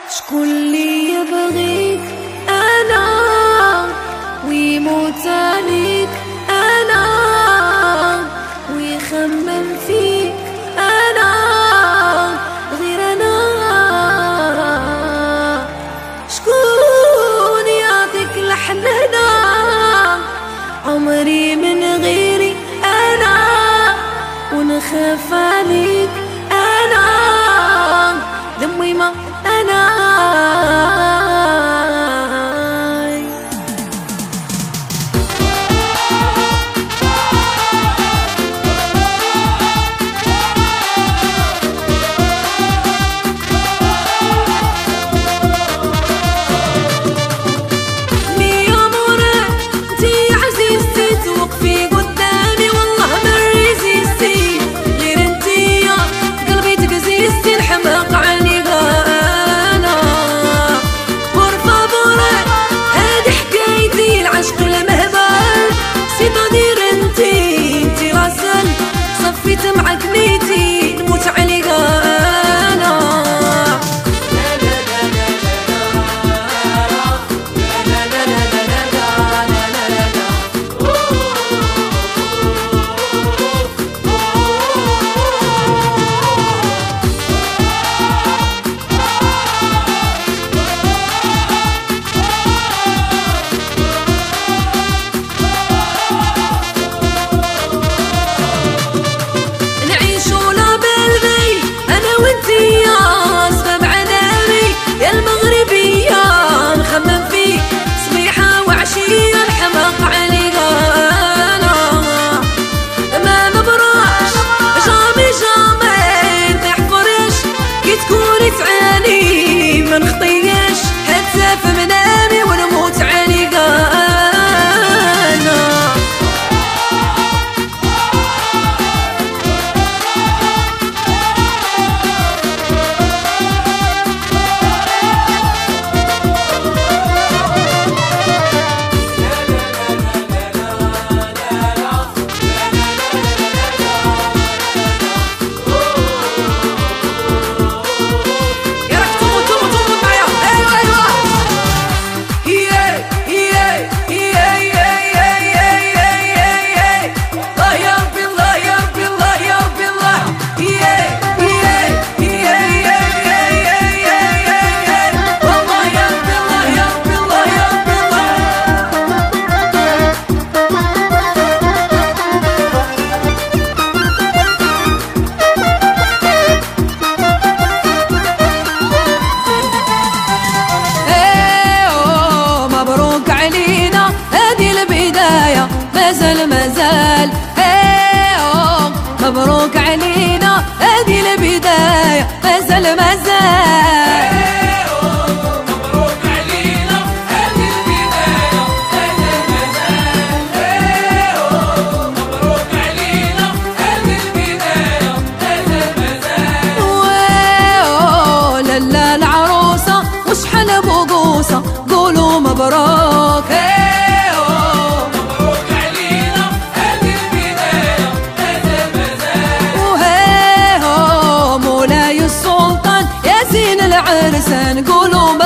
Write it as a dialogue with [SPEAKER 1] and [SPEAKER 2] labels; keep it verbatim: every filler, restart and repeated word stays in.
[SPEAKER 1] شكون اللي يبغيك انا ويموت عليك انا ويخمم فيك انا غير انا. شكون يعطيك لحن هنا عمري من غيري انا ونخاف عليك انا دمي ما انا. صفيت معك نيتي نموت عليك انا. تعاني ما نخطيش حتى في منامي ونموت عليك انا. مازال مازال ايه مبروك علينا هذه البداية مازال مازال
[SPEAKER 2] مبروك علينا هذه البداية مازال مازال مبروك علينا هذه البداية مازال مازال.
[SPEAKER 1] لالا العروسة وشحال بوبوسة قولوا مبروك العرسان قولوا